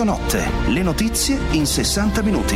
Effetto Notte, le notizie in 60 minuti.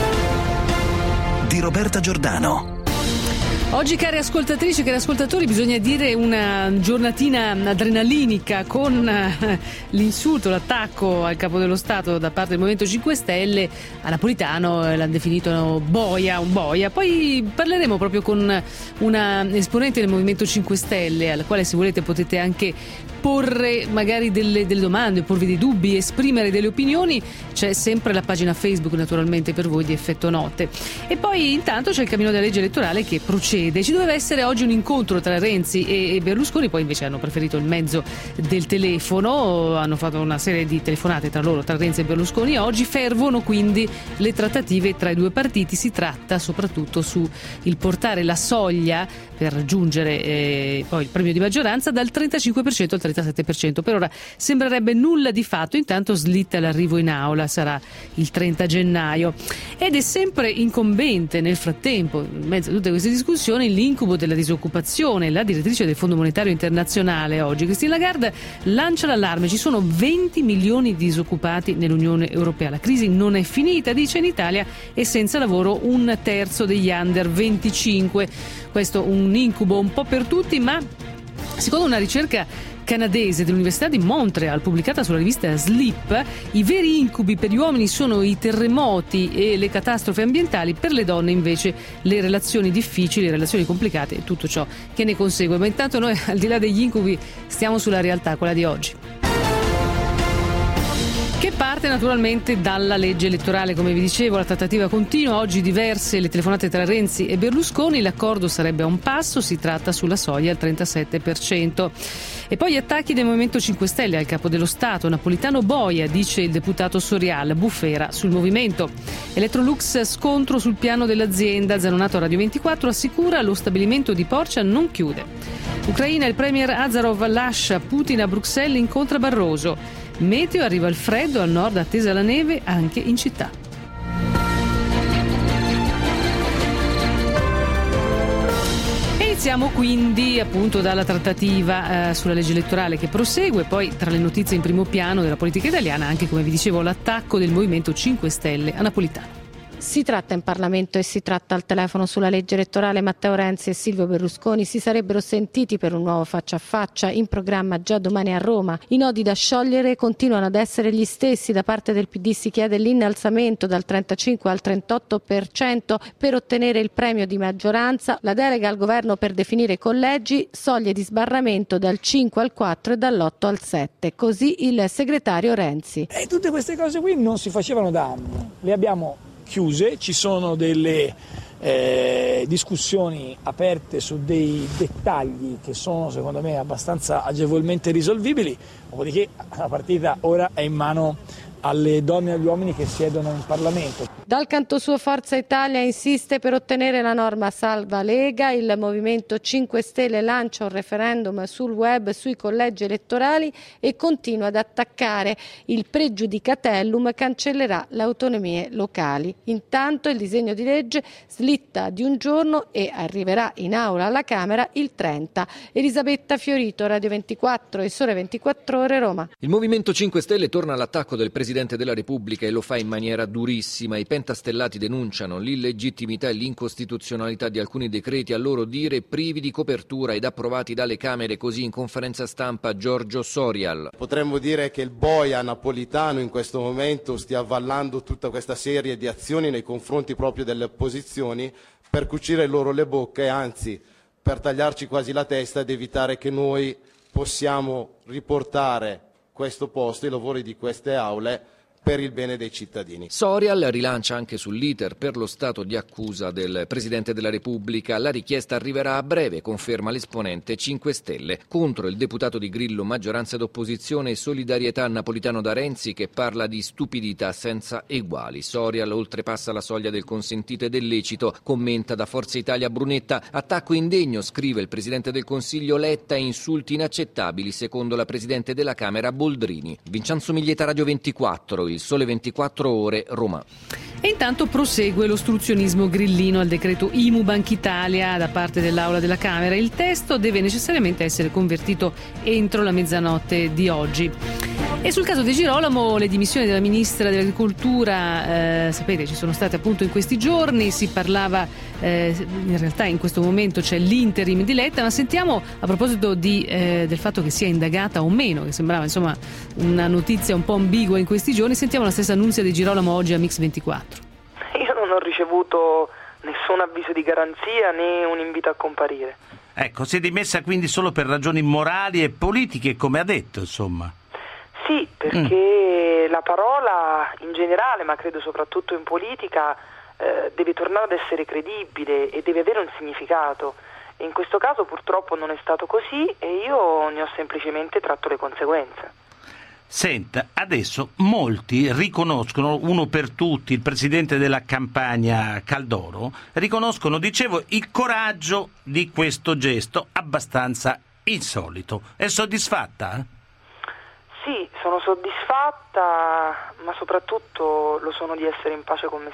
Di Roberta Giordano. Oggi, care ascoltatrici, cari ascoltatori, bisogna dire una giornatina adrenalinica con l'insulto, l'attacco al Capo dello Stato da parte del Movimento 5 Stelle. A Napolitano l'hanno definito un boia. Poi parleremo proprio con una esponente del Movimento 5 Stelle, alla quale, se volete, potete anche porre magari delle domande, porvi dei dubbi, esprimere delle opinioni. C'è sempre la pagina Facebook, naturalmente, per voi di Effetto Notte. E poi intanto c'è il cammino della legge elettorale che procede. Ci doveva essere oggi un incontro tra Renzi e Berlusconi, poi invece hanno preferito il mezzo del telefono, hanno fatto una serie di telefonate tra Renzi e Berlusconi. Oggi fervono quindi le trattative tra i due partiti. Si tratta soprattutto su il portare la soglia per raggiungere poi il premio di maggioranza dal 35% al 37%. Per ora sembrerebbe nulla di fatto, intanto slitta l'arrivo in aula, sarà il 30 gennaio. Ed è sempre incombente nel frattempo, in mezzo a tutte queste discussioni, l'incubo della disoccupazione. La direttrice del Fondo Monetario Internazionale oggi, Christine Lagarde, lancia l'allarme. Ci sono 20 milioni di disoccupati nell'Unione Europea. La crisi non è finita, dice. In Italia è senza lavoro un terzo degli under 25. Questo un incubo un po' per tutti, ma secondo una ricerca canadese dell'Università di Montreal pubblicata sulla rivista Sleep, i veri incubi per gli uomini sono i terremoti e le catastrofi ambientali, per le donne invece le relazioni difficili, le relazioni complicate e tutto ciò che ne consegue. Ma intanto noi, al di là degli incubi, stiamo sulla realtà, quella di oggi, che parte naturalmente dalla legge elettorale. Come vi dicevo, la trattativa continua. Oggi diverse le telefonate tra Renzi e Berlusconi. L'accordo sarebbe a un passo, si tratta sulla soglia al 37%. E poi attacchi del Movimento 5 Stelle al Capo dello Stato. Napolitano boia, dice il deputato Sorial, bufera sul movimento. Electrolux, scontro sul piano dell'azienda. Zanonato a Radio 24 assicura lo stabilimento di Porcia non chiude. Ucraina, il premier Azarov lascia Putin a Bruxelles, incontra Barroso. Meteo, arriva il freddo, al nord attesa la neve anche in città. Iniziamo quindi appunto dalla trattativa sulla legge elettorale che prosegue. Poi tra le notizie in primo piano della politica italiana anche, come vi dicevo, l'attacco del Movimento 5 Stelle a Napolitano. Si tratta in Parlamento e si tratta al telefono sulla legge elettorale. Matteo Renzi e Silvio Berlusconi si sarebbero sentiti per un nuovo faccia a faccia, in programma già domani a Roma. I nodi da sciogliere continuano ad essere gli stessi. Da parte del PD si chiede l'innalzamento dal 35 al 38% per ottenere il premio di maggioranza, la delega al governo per definire i collegi, soglie di sbarramento dal 5 al 4 e dall'8 al 7. Così il segretario Renzi. E tutte queste cose qui non si facevano da anni, le abbiamo chiuse, ci sono delle discussioni aperte su dei dettagli che sono secondo me abbastanza agevolmente risolvibili, dopodiché la partita ora è in mano alle donne e agli uomini che siedono in Parlamento. Dal canto suo Forza Italia insiste per ottenere la norma salva Lega. Il Movimento 5 Stelle lancia un referendum sul web sui collegi elettorali e continua ad attaccare. Il pregiudicatellum cancellerà le autonomie locali. Intanto il disegno di legge slitta di un giorno e arriverà in aula alla Camera il 30. Elisabetta Fiorito, Radio 24 e Sole 24 Ore, Roma. Il Movimento 5 Stelle torna all'attacco del Presidente della Repubblica e lo fa in maniera durissima. I pentastellati denunciano l'illegittimità e l'incostituzionalità di alcuni decreti, a loro dire privi di copertura ed approvati dalle Camere, così in conferenza stampa Giorgio Sorial. Potremmo dire che il boia napolitano in questo momento stia avvallando tutta questa serie di azioni nei confronti proprio delle opposizioni per cucire loro le bocche e anzi per tagliarci quasi la testa ed evitare che noi possiamo riportare questo posto, i lavori di queste aule, per il bene dei cittadini. Sorial rilancia anche sull'iter per lo stato di accusa del Presidente della Repubblica. La richiesta arriverà a breve, conferma l'esponente 5 Stelle. Contro il deputato di Grillo, maggioranza d'opposizione e solidarietà napolitano da Renzi, che parla di stupidità senza eguali. Sorial oltrepassa la soglia del consentito e del lecito, commenta da Forza Italia Brunetta. Attacco indegno, scrive il Presidente del Consiglio Letta, e insulti inaccettabili secondo la Presidente della Camera Boldrini. Vincenzo Miglieta, Radio 24, il Sole 24 Ore, Roma. E intanto prosegue l'ostruzionismo grillino al decreto IMU Banca Italia da parte dell'Aula della Camera. Il testo deve necessariamente essere convertito entro la mezzanotte di oggi. E sul caso De Girolamo, le dimissioni della ministra dell'Agricoltura, sapete, ci sono state appunto in questi giorni, si parlava, in realtà in questo momento c'è l'interim di Letta, ma sentiamo a proposito del fatto che sia indagata o meno, che sembrava insomma una notizia un po' ambigua in questi giorni, sentiamo la stessa Nunzia De Girolamo oggi a Mix24. Io non ho ricevuto nessun avviso di garanzia né un invito a comparire. Ecco, si è dimessa quindi solo per ragioni morali e politiche, come ha detto, insomma. Sì, perché la parola in generale, ma credo soprattutto in politica, deve tornare ad essere credibile e deve avere un significato. E in questo caso purtroppo non è stato così e io ne ho semplicemente tratto le conseguenze. Senta, adesso molti riconoscono, uno per tutti, il presidente della Campania Caldoro, riconoscono, dicevo, il coraggio di questo gesto abbastanza insolito. È soddisfatta? Sì, sono soddisfatta, ma soprattutto lo sono di essere in pace con me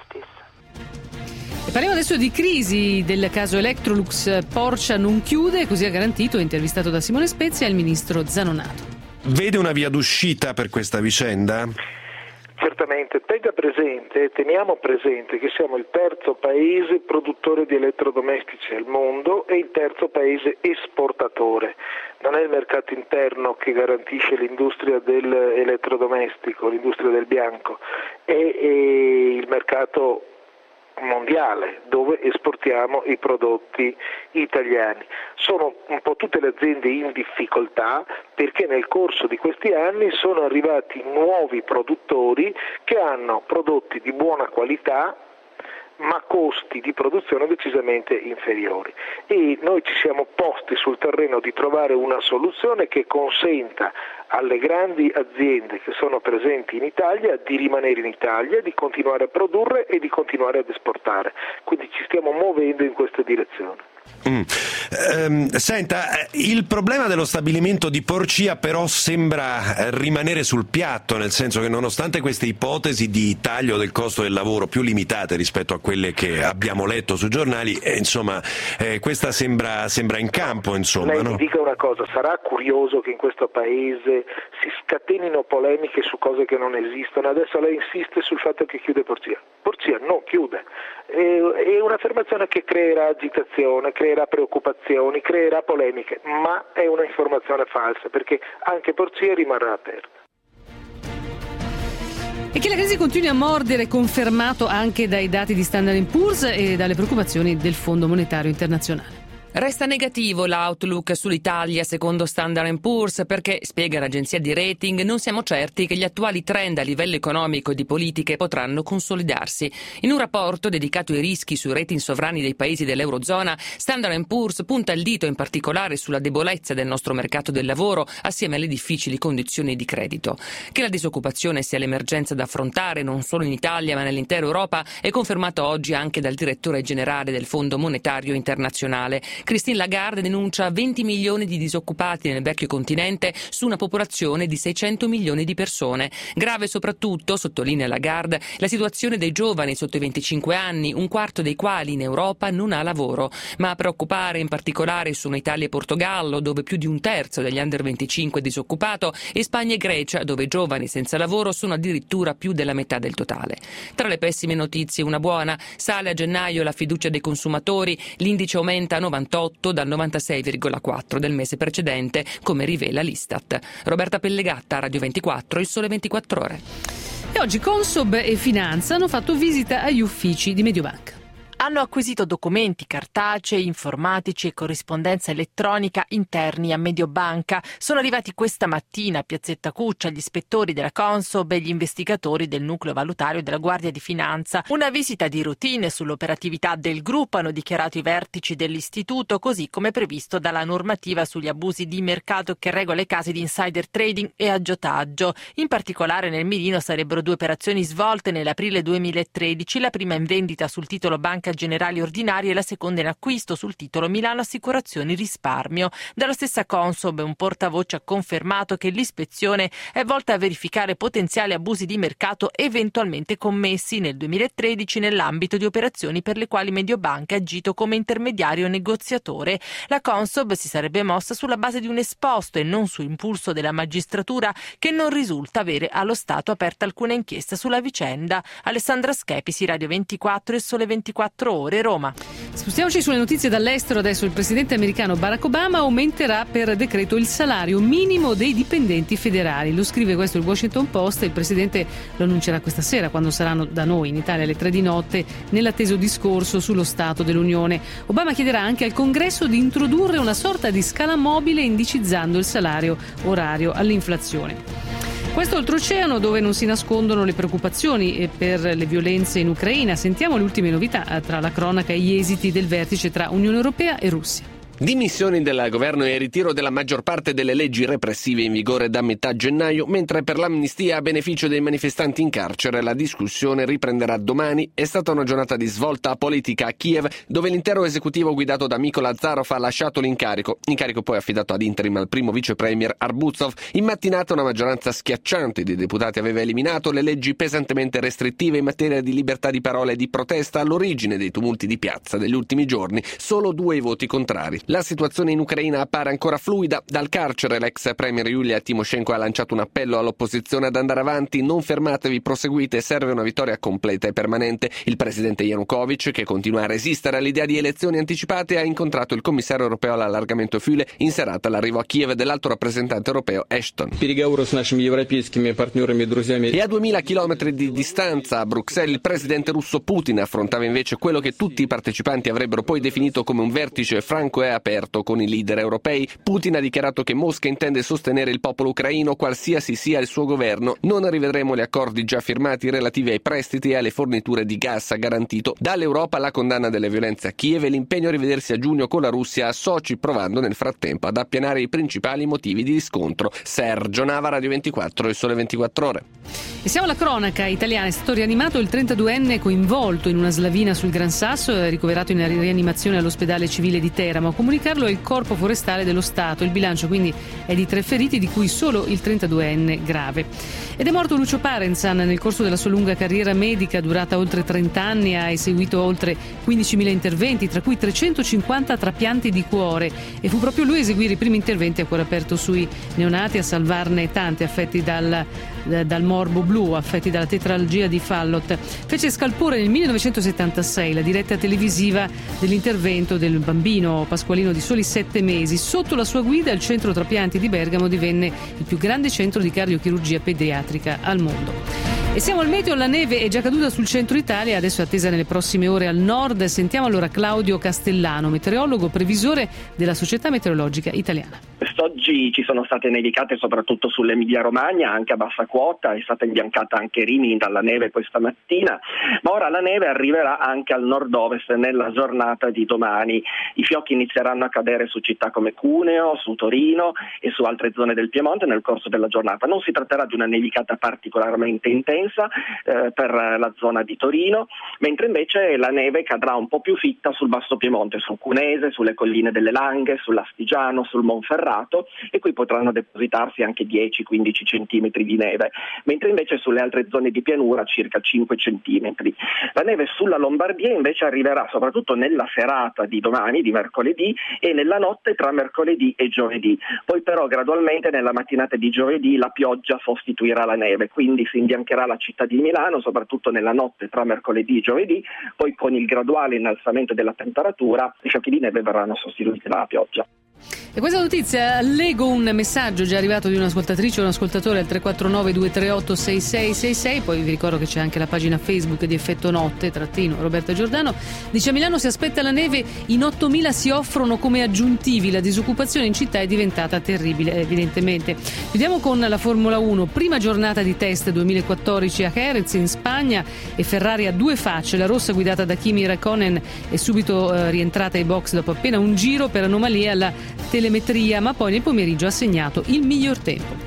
stessa. E parliamo adesso di crisi del caso Electrolux. Porsche non chiude, così ha garantito, intervistato da Simone Spezia, il ministro Zanonato. Vede una via d'uscita per questa vicenda? Certamente, teniamo presente che siamo il terzo paese produttore di elettrodomestici al mondo e il terzo paese esportatore. Non è il mercato interno che garantisce l'industria dell'elettrodomestico, l'industria del bianco, è il mercato mondiale dove esportiamo i prodotti italiani. Sono un po' tutte le aziende in difficoltà perché nel corso di questi anni sono arrivati nuovi produttori che hanno prodotti di buona qualità ma costi di produzione decisamente inferiori e noi ci siamo posti sul terreno di trovare una soluzione che consenta alle grandi aziende che sono presenti in Italia di rimanere in Italia, di continuare a produrre e di continuare ad esportare. Quindi ci stiamo muovendo in questa direzione. Senta, il problema dello stabilimento di Porcia però sembra rimanere sul piatto, nel senso che nonostante queste ipotesi di taglio del costo del lavoro più limitate rispetto a quelle che abbiamo letto sui giornali, questa sembra in campo, insomma. Lei no? mi dica una cosa, sarà curioso che in questo paese si scatenino polemiche su cose che non esistono? Adesso lei insiste sul fatto che chiude Porcia. Porcia non chiude. È un'affermazione che creerà agitazione, creerà preoccupazioni, creerà polemiche, ma è un'informazione falsa perché anche Porcia rimarrà aperta. E che la crisi continui a mordere è confermato anche dai dati di Standard & Poor's e dalle preoccupazioni del Fondo Monetario Internazionale. Resta negativo l'outlook sull'Italia secondo Standard & Poor's perché, spiega l'agenzia di rating, non siamo certi che gli attuali trend a livello economico e di politiche potranno consolidarsi. In un rapporto dedicato ai rischi sui rating sovrani dei paesi dell'Eurozona, Standard & Poor's punta il dito in particolare sulla debolezza del nostro mercato del lavoro assieme alle difficili condizioni di credito. Che la disoccupazione sia l'emergenza da affrontare non solo in Italia ma nell'intera Europa è confermato oggi anche dal direttore generale del Fondo Monetario Internazionale. Christine Lagarde denuncia 20 milioni di disoccupati nel vecchio continente su una popolazione di 600 milioni di persone. Grave soprattutto, sottolinea Lagarde, la situazione dei giovani sotto i 25 anni, un quarto dei quali in Europa non ha lavoro. Ma a preoccupare in particolare sono Italia e Portogallo, dove più di un terzo degli under 25 è disoccupato, e Spagna e Grecia, dove i giovani senza lavoro sono addirittura più della metà del totale. Tra le pessime notizie una buona: sale a gennaio la fiducia dei consumatori, l'indice aumenta a 98 dal 96,4 del mese precedente, come rivela l'Istat. Roberta Pellegatta, Radio 24, Il Sole 24 Ore. E oggi Consob e Finanza hanno fatto visita agli uffici di Mediobanca. Hanno acquisito documenti cartacei, informatici e corrispondenza elettronica interni a Mediobanca. Sono arrivati questa mattina a Piazzetta Cuccia gli ispettori della Consob e gli investigatori del nucleo valutario della Guardia di Finanza. Una visita di routine sull'operatività del gruppo, hanno dichiarato i vertici dell'istituto, così come previsto dalla normativa sugli abusi di mercato che regola i casi di insider trading e aggiotaggio. In particolare nel mirino sarebbero due operazioni svolte nell'aprile 2013, la prima in vendita sul titolo Banca Banca Generali Ordinaria e la seconda in acquisto sul titolo Milano Assicurazioni Risparmio. Dalla stessa Consob un portavoce ha confermato che l'ispezione è volta a verificare potenziali abusi di mercato eventualmente commessi nel 2013 nell'ambito di operazioni per le quali Mediobanca ha agito come intermediario negoziatore. La Consob si sarebbe mossa sulla base di un esposto e non su impulso della magistratura, che non risulta avere allo Stato aperta alcuna inchiesta sulla vicenda. Alessandra Schepisi, Radio 24 e Sole 24 Ore, Roma. Spostiamoci sulle notizie dall'estero. Adesso il presidente americano Barack Obama aumenterà per decreto il salario minimo dei dipendenti federali. Lo scrive questo il Washington Post e il presidente lo annuncerà questa sera, quando saranno da noi in Italia alle 3 di notte, nell'atteso discorso sullo Stato dell'Unione. Obama chiederà anche al Congresso di introdurre una sorta di scala mobile indicizzando il salario orario all'inflazione. Questo oltreoceano, dove non si nascondono le preoccupazioni per le violenze in Ucraina. Sentiamo le ultime novità tra la cronaca e gli esiti del vertice tra Unione Europea e Russia. Dimissioni del governo e ritiro della maggior parte delle leggi repressive in vigore da metà gennaio, mentre per l'amnistia a beneficio dei manifestanti in carcere la discussione riprenderà domani. È stata una giornata di svolta politica a Kiev, dove l'intero esecutivo guidato da Mykola Azarov ha lasciato l'incarico poi affidato ad interim al primo vice premier Arbuzov. In mattinata una maggioranza schiacciante di deputati aveva eliminato le leggi pesantemente restrittive in materia di libertà di parola e di protesta, all'origine dei tumulti di piazza degli ultimi giorni. Solo 2 i voti contrari. La situazione in Ucraina appare ancora fluida. Dal carcere l'ex premier Yulia Tymoshenko ha lanciato un appello all'opposizione ad andare avanti: non fermatevi, proseguite, serve una vittoria completa e permanente. Il presidente Yanukovych, che continua a resistere all'idea di elezioni anticipate, ha incontrato il commissario europeo all'allargamento Füle in serata all'arrivo a Kiev dell'alto rappresentante europeo Ashton. E a 2000 chilometri di distanza, a Bruxelles, il presidente russo Putin affrontava invece quello che tutti i partecipanti avrebbero poi definito come un vertice franco e aperto con i leader europei. Putin ha dichiarato che Mosca intende sostenere il popolo ucraino qualsiasi sia il suo governo. Non rivedremo gli accordi già firmati relativi ai prestiti e alle forniture di gas, ha garantito. Dall'Europa la condanna delle violenze a Kiev e l'impegno a rivedersi a giugno con la Russia a Sochi, provando nel frattempo ad appianare i principali motivi di riscontro. Sergio Nava, Radio 24 e Sole 24 Ore. E siamo alla cronaca italiana. È stato rianimato il 32enne coinvolto in una slavina sul Gran Sasso, ricoverato in rianimazione all'ospedale civile di Teramo. A comunicarlo è il Corpo Forestale dello Stato. Il bilancio quindi è di 3 feriti, di cui solo il 32enne grave. Ed è morto Lucio Parenzan. Nel corso della sua lunga carriera medica, durata oltre 30 anni, ha eseguito oltre 15.000 interventi, tra cui 350 trapianti di cuore, e fu proprio lui a eseguire i primi interventi a cuore aperto sui neonati, a salvarne tanti affetti dal morbo blu, affetti dalla tetralgia di Fallot. Fece scalpore nel 1976 la diretta televisiva dell'intervento del bambino Pasqualino di soli 7 mesi. Sotto la sua guida il centro trapianti di Bergamo divenne il più grande centro di cardiochirurgia pediatrica al mondo. E siamo al meteo. La neve è già caduta sul centro Italia, adesso è attesa nelle prossime ore al nord. Sentiamo allora Claudio Castellano, meteorologo, previsore della Società Meteorologica Italiana. Quest'oggi ci sono state nevicate soprattutto sull'Emilia Romagna, anche a bassa quota, è stata imbiancata anche Rimini dalla neve questa mattina, ma ora la neve arriverà anche al nord-ovest nella giornata di domani. I fiocchi inizieranno a cadere su città come Cuneo, su Torino e su altre zone del Piemonte nel corso della giornata. Non si tratterà di una nevicata particolarmente intensa per la zona di Torino, mentre invece la neve cadrà un po' più fitta sul basso Piemonte, sul Cunese, sulle colline delle Langhe, sull'Astigiano, sul Monferrato, e qui potranno depositarsi anche 10-15 centimetri di neve, mentre invece sulle altre zone di pianura circa 5 centimetri. La neve sulla Lombardia invece arriverà soprattutto nella serata di domani, di mercoledì, e nella notte tra mercoledì e giovedì. Poi però gradualmente nella mattinata di giovedì la pioggia sostituirà la neve, quindi si imbiancherà la città di Milano, soprattutto nella notte tra mercoledì e giovedì. Poi con il graduale innalzamento della temperatura i fiocchi di neve verranno sostituiti dalla pioggia. E questa notizia, leggo un messaggio già arrivato di un'ascoltatrice o un ascoltatore al 349 238 6666, poi vi ricordo che c'è anche la pagina Facebook di Effetto Notte _ Roberta Giordano. Dice: a Milano si aspetta la neve, in 8.000 si offrono come aggiuntivi, la disoccupazione in città è diventata terribile evidentemente. Chiudiamo con la Formula 1, prima giornata di test 2014 a Jerez in Spagna, e Ferrari a 2 facce. La rossa guidata da Kimi Räikkönen è subito rientrata ai box dopo appena un giro per anomalie alla telemetria, ma poi nel pomeriggio ha segnato il miglior tempo.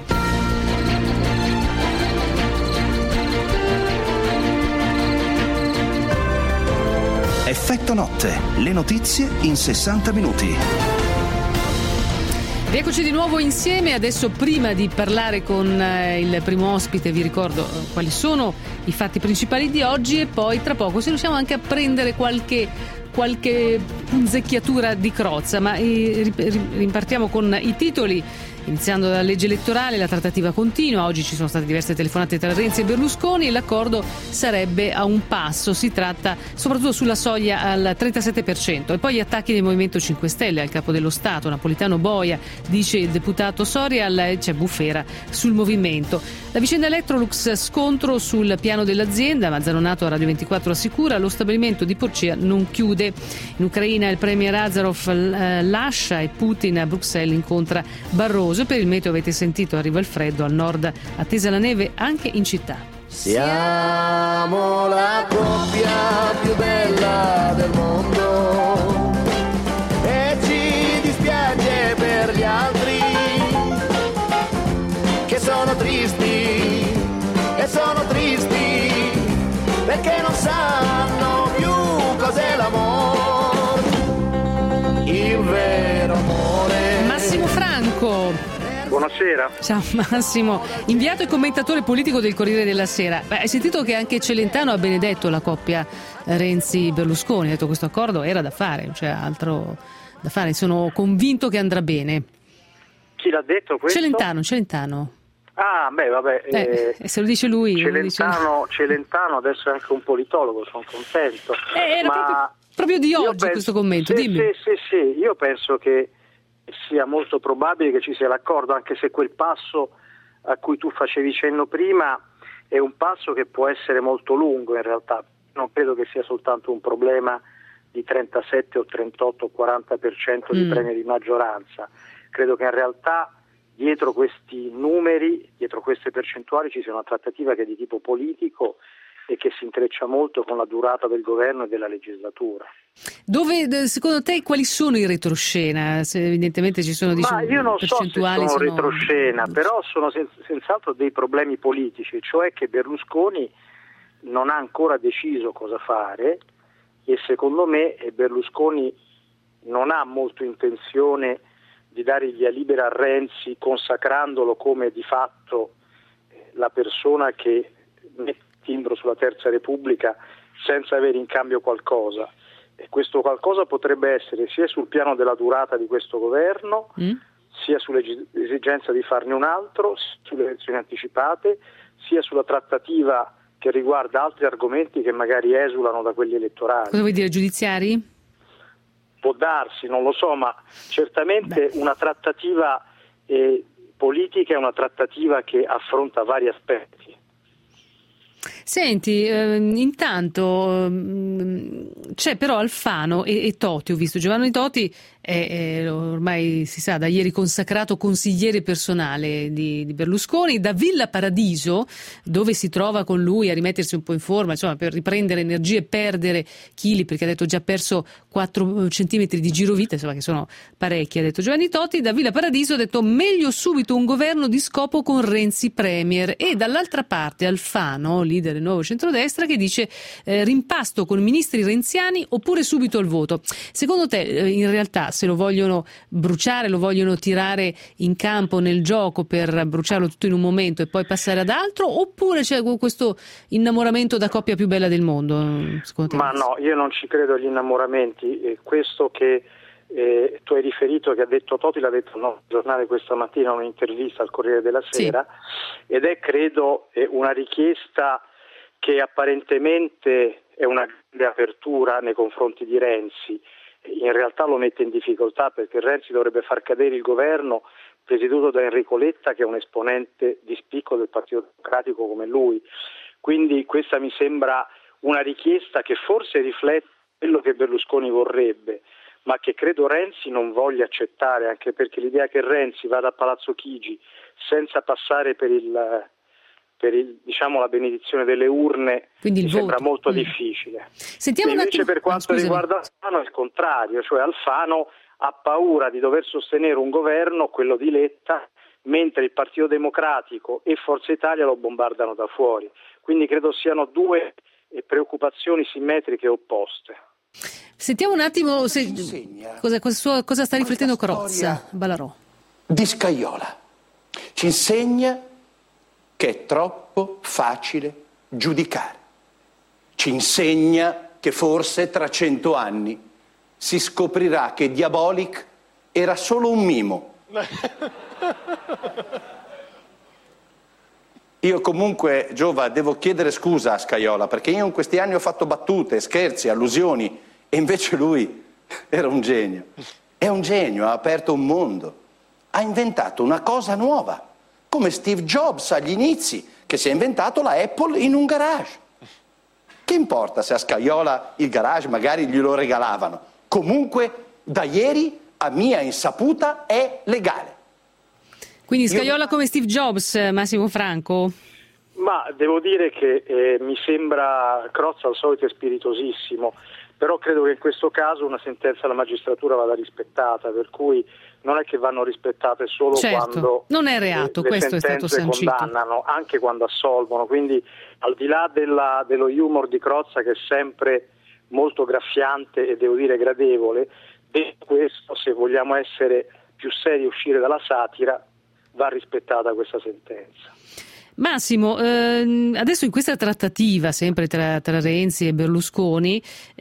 Effetto notte, le notizie in 60 minuti. Rieccoci di nuovo insieme. Adesso, prima di parlare con il primo ospite, vi ricordo quali sono i fatti principali di oggi e poi tra poco se riusciamo anche a prendere qualche punzecchiatura di Crozza, ma ripartiamo con i titoli. Iniziando dalla legge elettorale, la trattativa continua. Oggi ci sono state diverse telefonate tra Renzi e Berlusconi e l'accordo sarebbe a un passo. Si tratta soprattutto sulla soglia al 37%. E poi gli attacchi del Movimento 5 Stelle al capo dello Stato, Napolitano Boia, dice il deputato Soria, c'è bufera sul movimento. La vicenda Electrolux, scontro sul piano dell'azienda, ma Zanonato a Radio 24 assicura lo stabilimento di Porcia non chiude. In Ucraina il premier Azarov lascia e Putin a Bruxelles incontra Barroso. Per il meteo avete sentito, arriva il freddo, al nord attesa la neve anche in città. Siamo la coppia più bella del mondo e ci dispiace per gli altri che sono tristi e sono tristi perché non sanno più cos'è l'amore, il vero amore. Massimo Franco. Buonasera. Ciao Massimo, inviato e commentatore politico del Corriere della Sera. Hai sentito che anche Celentano ha benedetto la coppia Renzi-Berlusconi, ha detto questo accordo era da fare, non c'è altro da fare, sono convinto che andrà bene. Chi l'ha detto questo? Celentano. Ah, beh, vabbè. Se lo dice lui. Celentano adesso è anche un politologo, sono contento. Era proprio di oggi questo commento, dimmi. Sì, io penso che sia molto probabile che ci sia l'accordo, anche se quel passo a cui tu facevi cenno prima è un passo che può essere molto lungo in realtà. Non credo che sia soltanto un problema di 37 o 38 o 40% di premio di maggioranza. Credo che in realtà dietro questi numeri, dietro queste percentuali ci sia una trattativa che è di tipo politico e che si intreccia molto con la durata del governo e della legislatura. Dove, secondo te, quali sono i retroscena? Se evidentemente ci sono percentuali. Ma io non so se sono retroscena, però sono senz'altro dei problemi politici, cioè che Berlusconi non ha ancora deciso cosa fare e secondo me Berlusconi non ha molto intenzione di dare il via libera a Renzi consacrandolo come di fatto la persona che mette timbro sulla Terza Repubblica senza avere in cambio qualcosa. E questo qualcosa potrebbe essere sia sul piano della durata di questo governo, sia sull'esigenza di farne un altro, sulle elezioni anticipate, sia sulla trattativa che riguarda altri argomenti che magari esulano da quelli elettorali. Cosa vuoi dire, giudiziari? Può darsi, non lo so, ma certamente una trattativa politica è una trattativa che affronta vari aspetti. Senti, intanto c'è però Alfano e Toti, ho visto Giovanni Toti è ormai si sa da ieri consacrato consigliere personale di Berlusconi, da Villa Paradiso dove si trova con lui a rimettersi un po' in forma, insomma, per riprendere energie e perdere chili, perché ha detto già perso 4 centimetri di girovita, insomma che sono parecchi, ha detto Giovanni Toti. Da Villa Paradiso ha detto meglio subito un governo di scopo con Renzi premier, e dall'altra parte Alfano, leader del nuovo centrodestra, che dice rimpasto con ministri renziani oppure subito al voto. Secondo te in realtà se lo vogliono bruciare, lo vogliono tirare in campo nel gioco per bruciarlo tutto in un momento e poi passare ad altro, oppure c'è questo innamoramento da coppia più bella del mondo? Secondo te? Ma no, io non ci credo agli innamoramenti. Questo che tu hai riferito, che ha detto Toti, l'ha detto il giornale questa mattina in un'intervista al Corriere della Sera, sì. Ed è credo una richiesta che apparentemente è una grande apertura nei confronti di Renzi. In realtà lo mette in difficoltà, perché Renzi dovrebbe far cadere il governo presieduto da Enrico Letta, che è un esponente di spicco del Partito Democratico come lui. Quindi questa mi sembra una richiesta che forse riflette quello che Berlusconi vorrebbe, ma che credo Renzi non voglia accettare, anche perché l'idea che Renzi vada a Palazzo Chigi senza passare per diciamo la benedizione delle urne mi sembra molto difficile. Sentiamo invece per quanto riguarda Alfano è il contrario, cioè Alfano ha paura di dover sostenere un governo, quello di Letta, mentre il Partito Democratico e Forza Italia lo bombardano da fuori. Quindi credo siano due preoccupazioni simmetriche e opposte. Sentiamo un attimo cosa sta riflettendo Crozza, Ballarò. Di Scajola. Ci insegna che è troppo facile giudicare. Ci insegna che forse tra 100 anni si scoprirà che Diabolik era solo un mimo. Io comunque, Giova, devo chiedere scusa a Scajola, perché io in questi anni ho fatto battute, scherzi, allusioni, e invece lui era un genio. È un genio, ha aperto un mondo, ha inventato una cosa nuova, come Steve Jobs agli inizi, che si è inventato la Apple in un garage. Che importa se a Scajola il garage magari glielo regalavano? Comunque, da ieri, a mia insaputa, è legale. Quindi Scajola come Steve Jobs, Massimo Franco? Ma devo dire che mi sembra Crozza al solito è spiritosissimo, però credo che in questo caso una sentenza della magistratura vada rispettata, per cui non è che vanno rispettate solo quando non è reato, le questo sentenze è stato sancito. Condannano, anche quando assolvono, quindi al di là dello humor di Crozza, che è sempre molto graffiante e devo dire gradevole, detto questo, se vogliamo essere più seri e uscire dalla satira, va rispettata questa sentenza. Massimo, adesso in questa trattativa sempre tra Renzi e Berlusconi,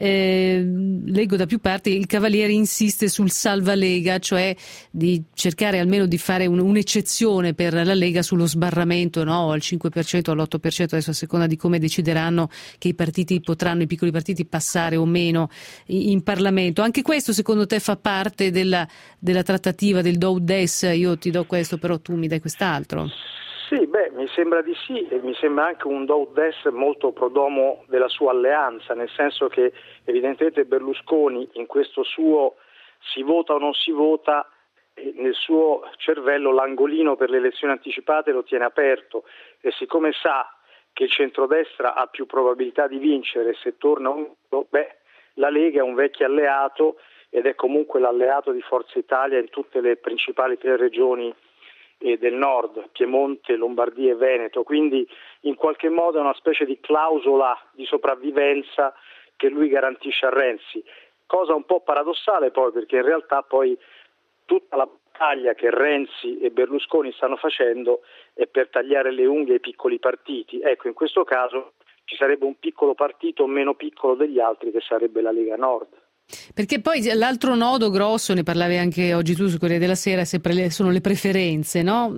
leggo da più parti il Cavaliere insiste sul salva Lega, cioè di cercare almeno di fare un'eccezione per la Lega sullo sbarramento, no? Al 5%, all'8%, adesso a seconda di come decideranno che i partiti potranno, i piccoli partiti, passare o meno in Parlamento. Anche questo secondo te fa parte della trattativa del do des? Io ti do questo, però tu mi dai quest'altro. Sì, mi sembra di sì, e mi sembra anche un do des molto pro domo della sua alleanza, nel senso che evidentemente Berlusconi in questo suo si vota o non si vota, nel suo cervello l'angolino per le elezioni anticipate lo tiene aperto, e siccome sa che il centrodestra ha più probabilità di vincere se torna unito, la Lega è un vecchio alleato ed è comunque l'alleato di Forza Italia in tutte le principali 3 regioni del nord, Piemonte, Lombardia e Veneto, quindi in qualche modo è una specie di clausola di sopravvivenza che lui garantisce a Renzi, cosa un po' paradossale poi, perché in realtà poi tutta la battaglia che Renzi e Berlusconi stanno facendo è per tagliare le unghie ai piccoli partiti. Ecco, in questo caso ci sarebbe un piccolo partito meno piccolo degli altri, che sarebbe la Lega Nord. Perché poi l'altro nodo grosso, ne parlavi anche oggi tu su Corriere della Sera, sono le preferenze, no?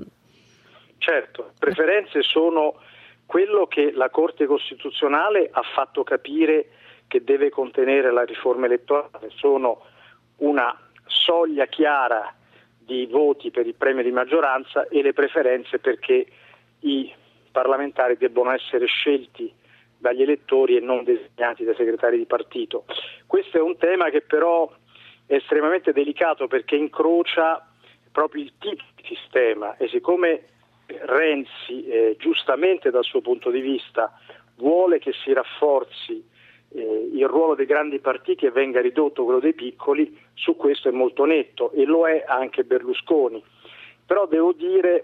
Certo, preferenze sono quello che la Corte Costituzionale ha fatto capire che deve contenere la riforma elettorale, sono una soglia chiara di voti per il premio di maggioranza e le preferenze perché i parlamentari debbono essere scelti dagli elettori e non designati dai segretari di partito. Questo è un tema che però è estremamente delicato perché incrocia proprio il tipo di sistema, e siccome Renzi giustamente dal suo punto di vista vuole che si rafforzi il ruolo dei grandi partiti e venga ridotto quello dei piccoli, su questo è molto netto, e lo è anche Berlusconi. Però devo dire,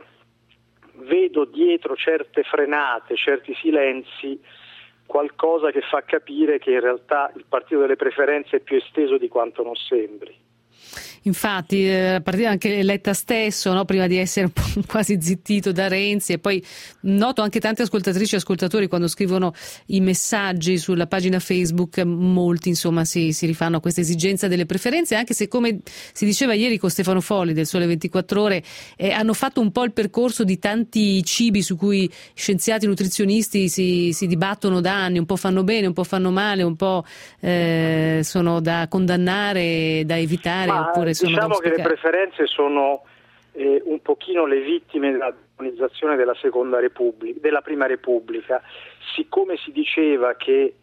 vedo dietro certe frenate, certi silenzi, qualcosa che fa capire che in realtà il partito delle preferenze è più esteso di quanto non sembri. Infatti anche Letta stesso, no? Prima di essere un po' quasi zittito da Renzi, e poi noto anche tante ascoltatrici e ascoltatori quando scrivono i messaggi sulla pagina Facebook, molti insomma si rifanno a questa esigenza delle preferenze, anche se come si diceva ieri con Stefano Folli del Sole 24 Ore hanno fatto un po' il percorso di tanti cibi su cui scienziati nutrizionisti si dibattono da anni, un po' fanno bene, un po' fanno male, un po' sono da condannare, da evitare. Oppure diciamo che le preferenze sono un pochino le vittime della demonizzazione della Prima Repubblica. Siccome si diceva che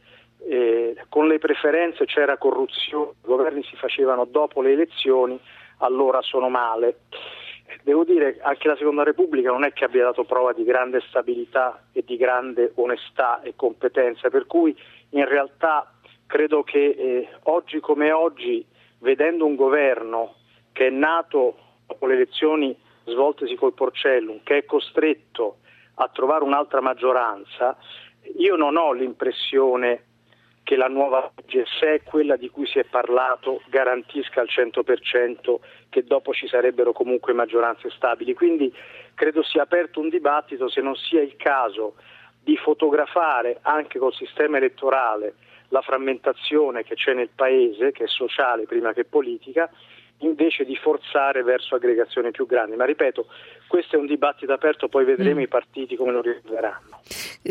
con le preferenze c'era corruzione, i governi si facevano dopo le elezioni, allora sono male. Devo dire, anche la Seconda Repubblica non è che abbia dato prova di grande stabilità e di grande onestà e competenza, per cui in realtà credo che oggi come oggi, vedendo un governo che è nato dopo le elezioni svoltesi col Porcellum, che è costretto a trovare un'altra maggioranza, io non ho l'impressione che la nuova legge, se è quella di cui si è parlato, garantisca al 100% che dopo ci sarebbero comunque maggioranze stabili. Quindi credo sia aperto un dibattito se non sia il caso di fotografare anche col sistema elettorale la frammentazione che c'è nel Paese, che è sociale prima che politica, invece di forzare verso aggregazioni più grandi. Ma ripeto, questo è un dibattito aperto, poi vedremo i partiti come lo risolveranno.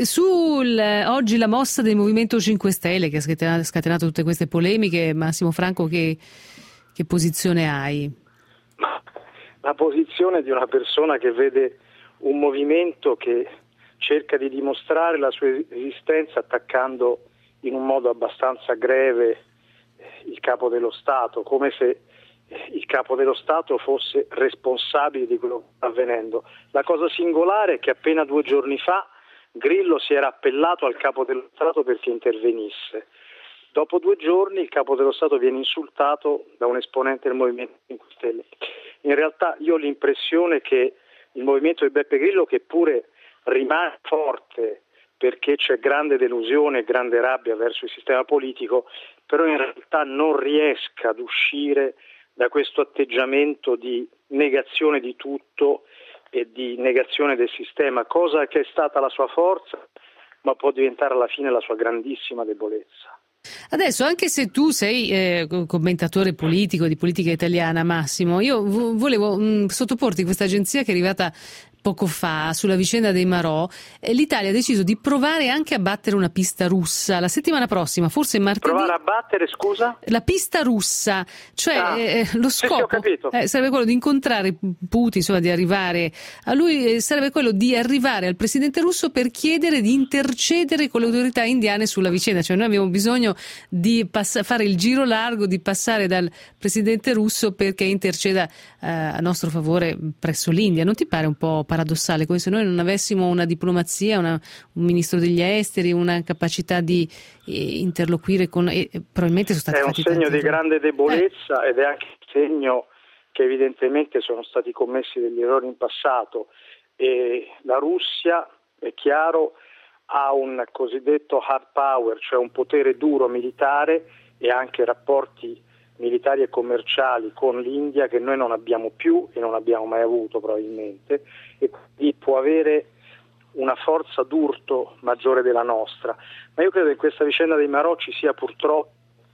Oggi la mossa del Movimento 5 Stelle che ha scatenato tutte queste polemiche, Massimo Franco, che posizione hai? La posizione di una persona che vede un movimento che cerca di dimostrare la sua esistenza attaccando in un modo abbastanza greve il capo dello Stato, come se il capo dello Stato fosse responsabile di quello che sta avvenendo. La cosa singolare è che appena 2 giorni fa Grillo si era appellato al capo dello Stato perché intervenisse. Dopo 2 giorni il capo dello Stato viene insultato da un esponente del Movimento 5 Stelle. In realtà io ho l'impressione che il movimento di Beppe Grillo, che pure rimane forte perché c'è grande delusione e grande rabbia verso il sistema politico, però in realtà non riesca ad uscire da questo atteggiamento di negazione di tutto e di negazione del sistema, cosa che è stata la sua forza, ma può diventare alla fine la sua grandissima debolezza. Adesso, anche se tu sei commentatore politico di politica italiana, Massimo, io volevo sottoporti questa agenzia che è arrivata poco fa sulla vicenda dei Marò. L'Italia ha deciso di provare anche a battere una pista russa la settimana prossima, forse martedì. Provare a battere, scusa? La pista russa, cioè lo scopo sarebbe quello di incontrare Putin, insomma di arrivare a lui, sarebbe quello di arrivare al presidente russo per chiedere di intercedere con le autorità indiane sulla vicenda. Cioè noi abbiamo bisogno di fare il giro largo, di passare dal presidente russo perché interceda a nostro favore presso l'India. Non ti pare un po' paradossale, come se noi non avessimo una diplomazia, un ministro degli esteri, una capacità di interloquire con... probabilmente sono stati fatti tanti. È un segno di grande debolezza ed è anche un segno che evidentemente sono stati commessi degli errori in passato e la Russia, è chiaro, ha un cosiddetto hard power, cioè un potere duro militare e anche rapporti militari e commerciali con l'India che noi non abbiamo più e non abbiamo mai avuto probabilmente, e quindi può avere una forza d'urto maggiore della nostra. Ma io credo che in questa vicenda dei Marò ci sia purtroppo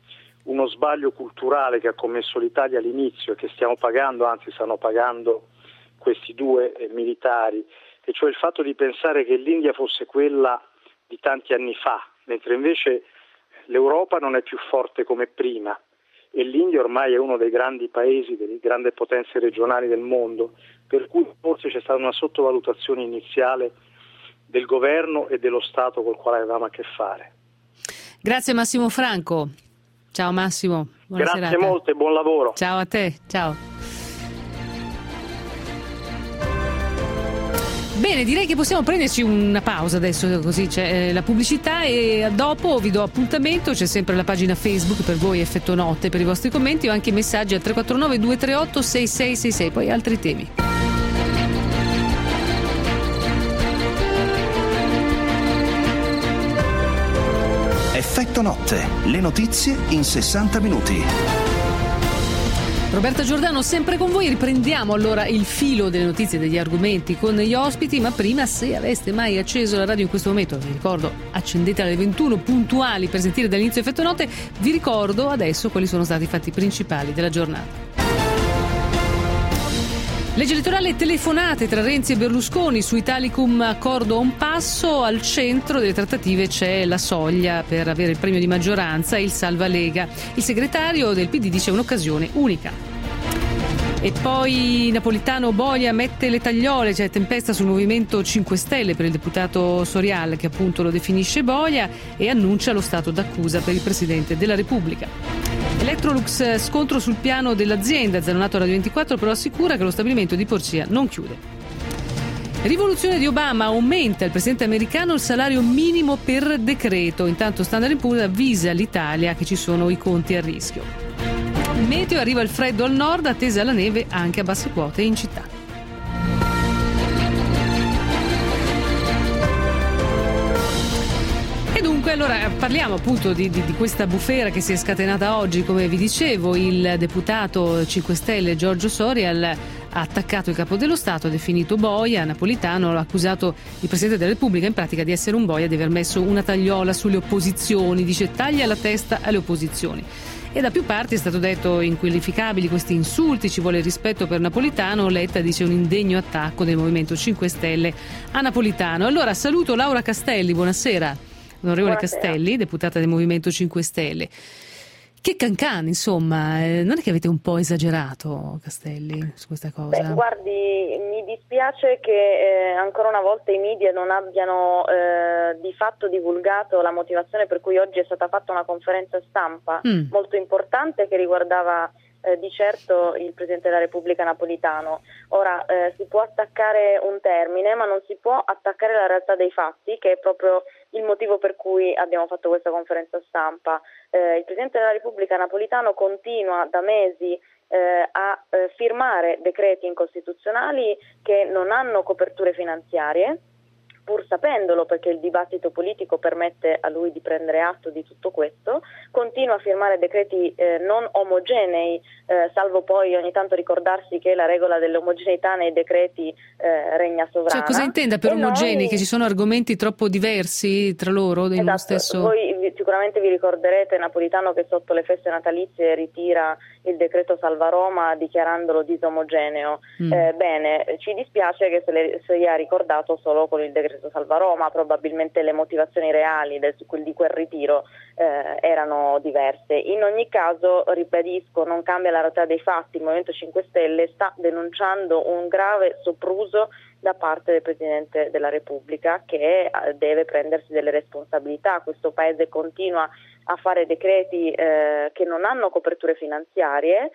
uno sbaglio culturale che ha commesso l'Italia all'inizio e che stiamo pagando, anzi stanno pagando questi 2 militari, e cioè il fatto di pensare che l'India fosse quella di tanti anni fa, mentre invece l'Europa non è più forte come prima e l'India ormai è uno dei grandi paesi, delle grandi potenze regionali del mondo, per cui forse c'è stata una sottovalutazione iniziale del governo e dello Stato col quale avevamo a che fare. Grazie Massimo Franco. Ciao Massimo. Buona Grazie serata. molte, buon lavoro. Ciao a te, ciao. Bene, direi che possiamo prenderci una pausa adesso, così c'è la pubblicità e dopo vi do appuntamento, c'è sempre la pagina Facebook per voi, Effetto Notte, per i vostri commenti o anche messaggi al 349 238 6666, poi altri temi. Effetto Notte, le notizie in 60 minuti. Roberta Giordano sempre con voi, riprendiamo allora il filo delle notizie, degli argomenti con gli ospiti, ma prima, se aveste mai acceso la radio in questo momento, vi ricordo, accendete alle 21 puntuali per sentire dall'inizio Effetto Notte, vi ricordo adesso quali sono stati i fatti principali della giornata. Legge elettorale, telefonate tra Renzi e Berlusconi, su Italicum accordo a un passo, al centro delle trattative c'è la soglia per avere il premio di maggioranza e il Salva Lega. Il segretario del PD dice un'occasione unica. E poi Napolitano Bolia mette le tagliole, c'è tempesta sul Movimento 5 Stelle per il deputato Sorial che appunto lo definisce boia e annuncia lo stato d'accusa per il Presidente della Repubblica. Electrolux, scontro sul piano dell'azienda, Zanonato Radio 24 però assicura che lo stabilimento di Porcia non chiude. Rivoluzione di Obama, aumenta il presidente americano il salario minimo per decreto, intanto Standard & Poor's avvisa l'Italia che ci sono i conti a rischio. Meteo, arriva il freddo al nord, attesa la neve anche a basse quote in città. allora parliamo appunto di questa bufera che si è scatenata oggi. Come vi dicevo, il deputato 5 Stelle Giorgio Sorial ha attaccato il capo dello Stato, ha definito boia. Napolitano ha accusato il Presidente della Repubblica in pratica di essere un boia, di aver messo una tagliola sulle opposizioni, dice taglia la testa alle opposizioni. E da più parti è stato detto inqualificabili questi insulti, ci vuole rispetto per Napolitano. Letta dice un indegno attacco del Movimento 5 Stelle a Napolitano. Allora saluto Laura Castelli, buonasera. Onorevole Castelli, deputata del Movimento 5 Stelle. Che cancan, insomma, non è che avete un po' esagerato, Castelli, su questa cosa? Beh, guardi, mi dispiace che ancora una volta i media non abbiano di fatto divulgato la motivazione per cui oggi è stata fatta una conferenza stampa molto importante che riguardava di certo il Presidente della Repubblica Napolitano. Ora si può attaccare un termine, ma non si può attaccare la realtà dei fatti, che è proprio il motivo per cui abbiamo fatto questa conferenza stampa. Il Presidente della Repubblica Napolitano continua da mesi a firmare decreti incostituzionali che non hanno coperture finanziarie, pur sapendolo, perché il dibattito politico permette a lui di prendere atto di tutto questo. Continua a firmare decreti non omogenei, salvo poi ogni tanto ricordarsi che la regola dell'omogeneità nei decreti regna sovrana. Cioè, cosa intenda per omogenei? Che ci sono argomenti troppo diversi tra loro? Esatto. Lo stesso... Voi sicuramente vi ricorderete Napolitano che sotto le feste natalizie ritira il decreto Salva Roma dichiarandolo disomogeneo. Bene, ci dispiace che se le sia ricordato solo con il decreto Salva Roma. Probabilmente le motivazioni reali di quel ritiro erano diverse. In ogni caso, ribadisco, non cambia la realtà dei fatti. Il Movimento 5 Stelle sta denunciando un grave sopruso da parte del Presidente della Repubblica, che deve prendersi delle responsabilità. Questo Paese continua a fare decreti che non hanno coperture finanziarie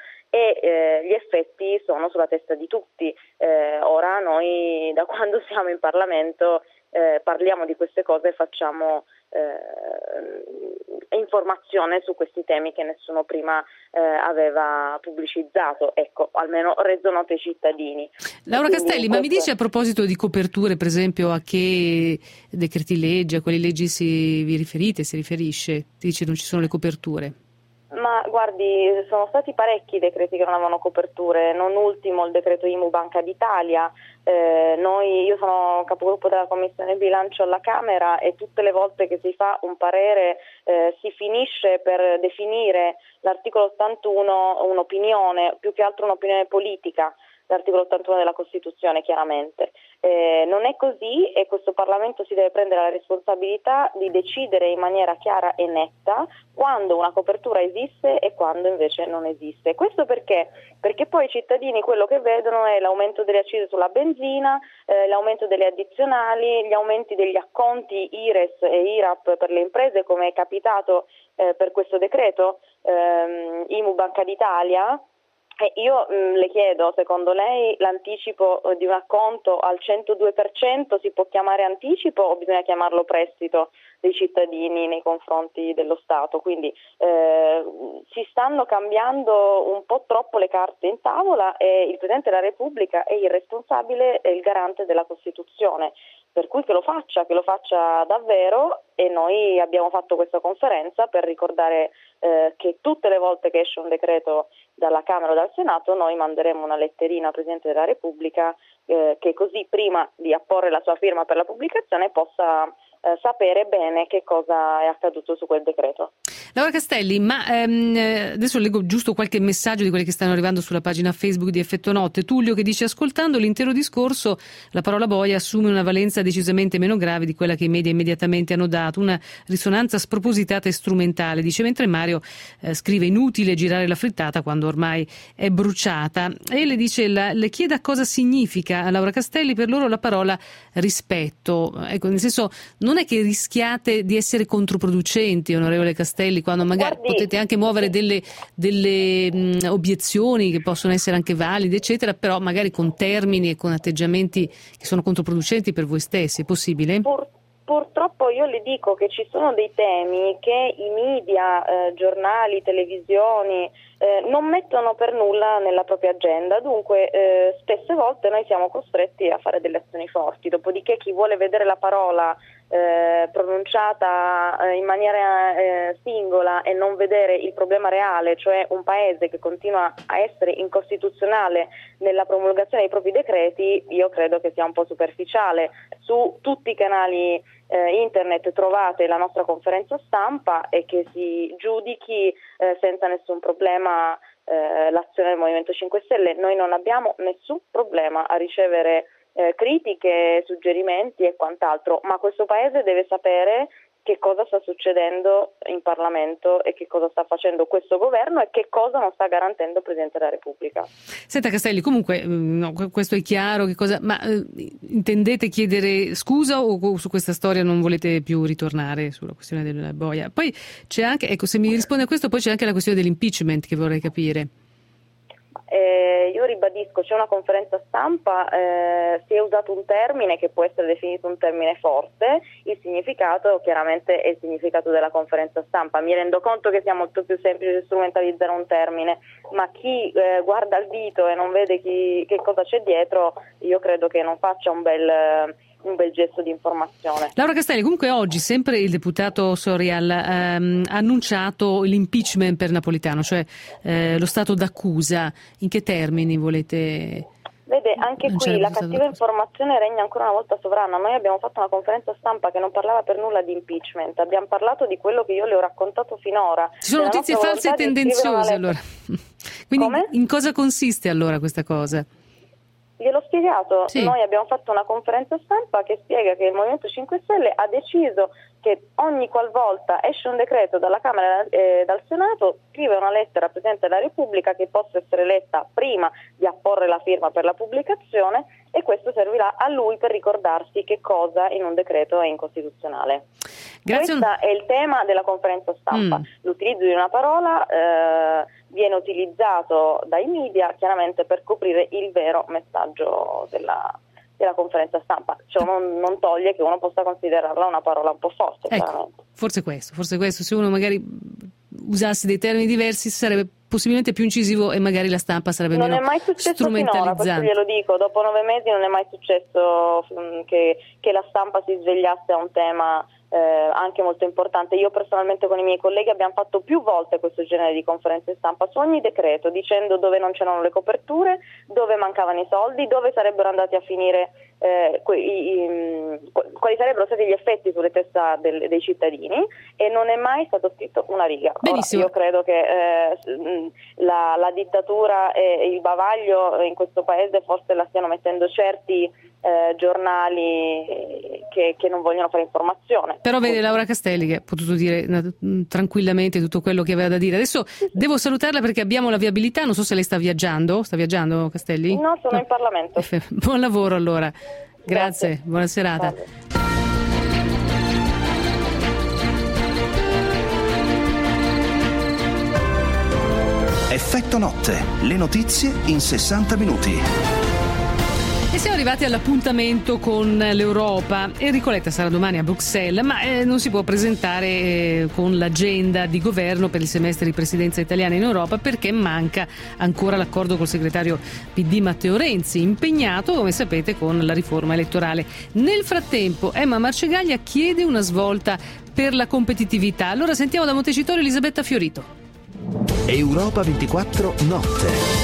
e gli effetti sono sulla testa di tutti. Ora noi, da quando siamo in Parlamento, parliamo di queste cose e facciamo informazione su questi temi che nessuno prima aveva pubblicizzato, ecco, almeno reso noto ai cittadini. Laura Castelli, ma mi dice a proposito di coperture, per esempio, a che decreti legge, a quali leggi si riferisce? Dice non ci sono le coperture. Ma guardi, sono stati parecchi decreti che non avevano coperture, non ultimo il decreto IMU Banca d'Italia. Io sono capogruppo della Commissione Bilancio alla Camera e tutte le volte che si fa un parere si finisce per definire l'articolo 81 un'opinione, più che altro un'opinione politica, l'articolo 81 della Costituzione chiaramente. Non è così e questo Parlamento si deve prendere la responsabilità di decidere in maniera chiara e netta quando una copertura esiste e quando invece non esiste. Questo perché? Perché poi i cittadini quello che vedono è l'aumento delle accise sulla benzina, l'aumento delle addizionali, gli aumenti degli acconti IRES e IRAP per le imprese, come è capitato per questo decreto IMU Banca d'Italia. Io le chiedo, secondo lei l'anticipo di un acconto al 102% si può chiamare anticipo o bisogna chiamarlo prestito dei cittadini nei confronti dello Stato? Quindi si stanno cambiando un po' troppo le carte in tavola e il Presidente della Repubblica è il responsabile e il garante della Costituzione. Per cui che lo faccia davvero, e noi abbiamo fatto questa conferenza per ricordare che tutte le volte che esce un decreto dalla Camera o dal Senato noi manderemo una letterina al Presidente della Repubblica che così prima di apporre la sua firma per la pubblicazione possa sapere bene che cosa è accaduto su quel decreto. Laura Castelli, ma adesso leggo giusto qualche messaggio di quelli che stanno arrivando sulla pagina Facebook di Effetto Notte. Tullio che dice: ascoltando l'intero discorso la parola boia assume una valenza decisamente meno grave di quella che i media immediatamente hanno dato, una risonanza spropositata e strumentale, dice, mentre Mario scrive inutile girare la frittata quando ormai è bruciata, e le dice le chieda cosa significa a Laura Castelli per loro la parola rispetto. Ecco, nel senso, non è che rischiate di essere controproducenti, onorevole Castelli, quando magari potete anche muovere delle obiezioni che possono essere anche valide, eccetera, però magari con termini e con atteggiamenti che sono controproducenti per voi stessi. È possibile? Purtroppo io le dico che ci sono dei temi che i media, giornali, televisioni non mettono per nulla nella propria agenda, dunque spesse volte noi siamo costretti a fare delle azioni forti, dopodiché chi vuole vedere la parola pronunciata in maniera singola e non vedere il problema reale, cioè un paese che continua a essere incostituzionale nella promulgazione dei propri decreti, io credo che sia un po' superficiale. Su tutti i canali internet trovate la nostra conferenza stampa e che si giudichi senza nessun problema l'azione del Movimento 5 Stelle. Noi non abbiamo nessun problema a ricevere critiche, suggerimenti e quant'altro, ma questo Paese deve sapere che cosa sta succedendo in Parlamento e che cosa sta facendo questo governo e che cosa non sta garantendo il Presidente della Repubblica. Senta Castelli, comunque no, questo è chiaro, ma intendete chiedere scusa o su questa storia non volete più ritornare sulla questione della boia? Poi c'è anche, ecco, se mi risponde a questo, poi c'è anche la questione dell'impeachment che vorrei capire. Io ribadisco, c'è una conferenza stampa, si è usato un termine che può essere definito un termine forte, il significato chiaramente è il significato della conferenza stampa. Mi rendo conto che sia molto più semplice strumentalizzare un termine, ma chi guarda il dito e non vede che cosa c'è dietro, io credo che non faccia un bel gesto di informazione. Laura Castelli, comunque oggi sempre il deputato Sourial ha annunciato l'impeachment per Napolitano, cioè lo stato d'accusa. In che termini volete? Vede, anche qui la cattiva informazione regna ancora una volta sovrana. Noi abbiamo fatto una conferenza stampa che non parlava per nulla di impeachment, abbiamo parlato di quello che io le ho raccontato finora. Ci sono notizie false e tendenziose allora. Quindi come? In cosa consiste allora questa cosa? Gliel'ho spiegato, sì. Noi abbiamo fatto una conferenza stampa che spiega che il Movimento 5 Stelle ha deciso che ogni qualvolta esce un decreto dalla Camera e dal Senato scrive una lettera al Presidente della Repubblica che possa essere letta prima di apporre la firma per la pubblicazione, e questo servirà a lui per ricordarsi che cosa in un decreto è incostituzionale. Questo è il tema della conferenza stampa. L'utilizzo di una parola viene utilizzato dai media chiaramente per coprire il vero messaggio della conferenza stampa, cioè non toglie che uno possa considerarla una parola un po' forte. Ecco, forse questo, se uno magari usasse dei termini diversi sarebbe possibilmente più incisivo e magari la stampa sarebbe meno strumentalizzante. Non è mai successo finora, questo glielo dico, dopo 9 mesi non è mai successo che la stampa si svegliasse a un tema anche molto importante. Io personalmente con i miei colleghi abbiamo fatto più volte questo genere di conferenze stampa su ogni decreto, dicendo dove non c'erano le coperture, dove mancavano i soldi, dove sarebbero andati a finire quali sarebbero stati gli effetti sulle teste dei cittadini, e non è mai stato scritto una riga. Benissimo. Ora, io credo che la dittatura e il bavaglio in questo paese forse la stiano mettendo certi giornali che non vogliono fare informazione. Però vede Laura Castelli che ha potuto dire tranquillamente tutto quello che aveva da dire. Adesso devo salutarla perché abbiamo la viabilità, non so se lei sta viaggiando Castelli? No, sono in Parlamento. Buon lavoro allora. Grazie. Buona serata. Effetto notte, le notizie in 60 minuti. E siamo arrivati all'appuntamento con l'Europa. Enrico Letta sarà domani a Bruxelles, ma non si può presentare con l'agenda di governo per il semestre di presidenza italiana in Europa perché manca ancora l'accordo col segretario PD Matteo Renzi, impegnato, come sapete, con la riforma elettorale. Nel frattempo Emma Marcegaglia chiede una svolta per la competitività. Allora sentiamo da Montecitorio Elisabetta Fiorito. Europa 24 notte.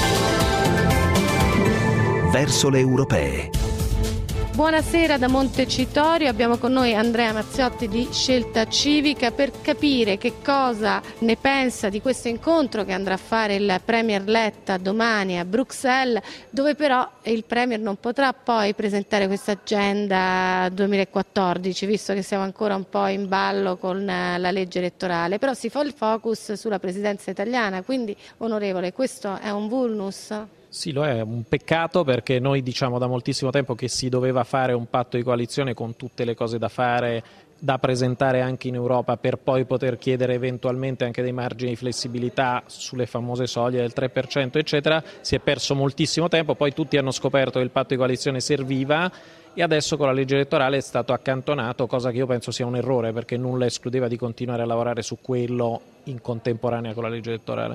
Verso le europee. Buonasera da Montecitorio, abbiamo con noi Andrea Mazziotti di Scelta Civica per capire che cosa ne pensa di questo incontro che andrà a fare il Premier Letta domani a Bruxelles, dove però il Premier non potrà poi presentare questa agenda 2014, visto che siamo ancora un po' in ballo con la legge elettorale, però si fa il focus sulla presidenza italiana, quindi onorevole, questo è un vulnus? Sì, lo è un peccato perché noi diciamo da moltissimo tempo che si doveva fare un patto di coalizione con tutte le cose da fare, da presentare anche in Europa per poi poter chiedere eventualmente anche dei margini di flessibilità sulle famose soglie del 3% eccetera. Si è perso moltissimo tempo, poi tutti hanno scoperto che il patto di coalizione serviva e adesso con la legge elettorale è stato accantonato, cosa che io penso sia un errore perché nulla escludeva di continuare a lavorare su quello in contemporanea con la legge elettorale.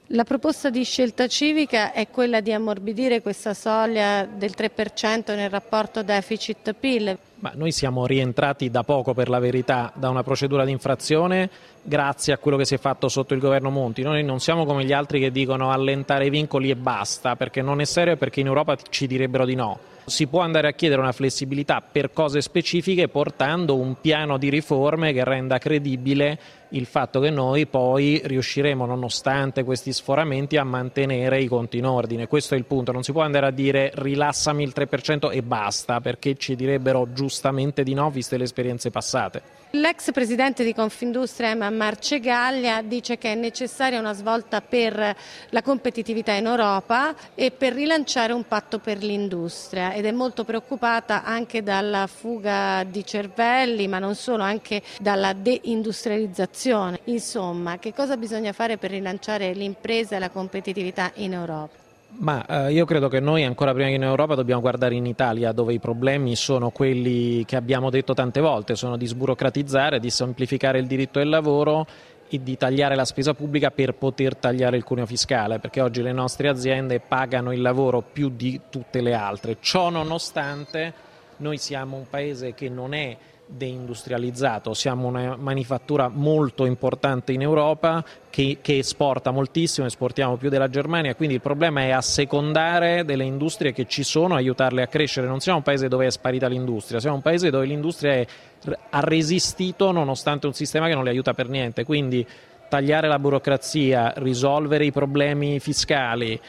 La proposta di Scelta Civica è quella di ammorbidire questa soglia del 3% nel rapporto deficit-PIL. Ma noi siamo rientrati da poco, per la verità, da una procedura di infrazione grazie a quello che si è fatto sotto il governo Monti. Noi non siamo come gli altri che dicono allentare i vincoli e basta, perché non è serio e perché in Europa ci direbbero di no. Si può andare a chiedere una flessibilità per cose specifiche portando un piano di riforme che renda credibile il fatto che noi poi riusciremo, nonostante questi sforamenti, a mantenere i conti in ordine. Questo è il punto, non si può andare a dire rilassami il 3% e basta, perché ci direbbero giustamente di no, viste le esperienze passate. L'ex presidente di Confindustria Marcegaglia dice che è necessaria una svolta per la competitività in Europa e per rilanciare un patto per l'industria, ed è molto preoccupata anche dalla fuga di cervelli, ma non solo, anche dalla deindustrializzazione. Insomma, che cosa bisogna fare per rilanciare l'impresa e la competitività in Europa? Ma io credo che noi ancora prima che in Europa dobbiamo guardare in Italia, dove i problemi sono quelli che abbiamo detto tante volte, sono di sburocratizzare, di semplificare il diritto del lavoro e di tagliare la spesa pubblica per poter tagliare il cuneo fiscale, perché oggi le nostre aziende pagano il lavoro più di tutte le altre. Ciò nonostante noi siamo un paese che non è deindustrializzato, siamo una manifattura molto importante in Europa che esporta moltissimo, esportiamo più della Germania, quindi il problema è assecondare delle industrie che ci sono, aiutarle a crescere. Non siamo un paese dove è sparita l'industria, siamo un paese dove l'industria ha resistito nonostante un sistema che non le aiuta per niente, quindi tagliare la burocrazia, risolvere i problemi fiscali,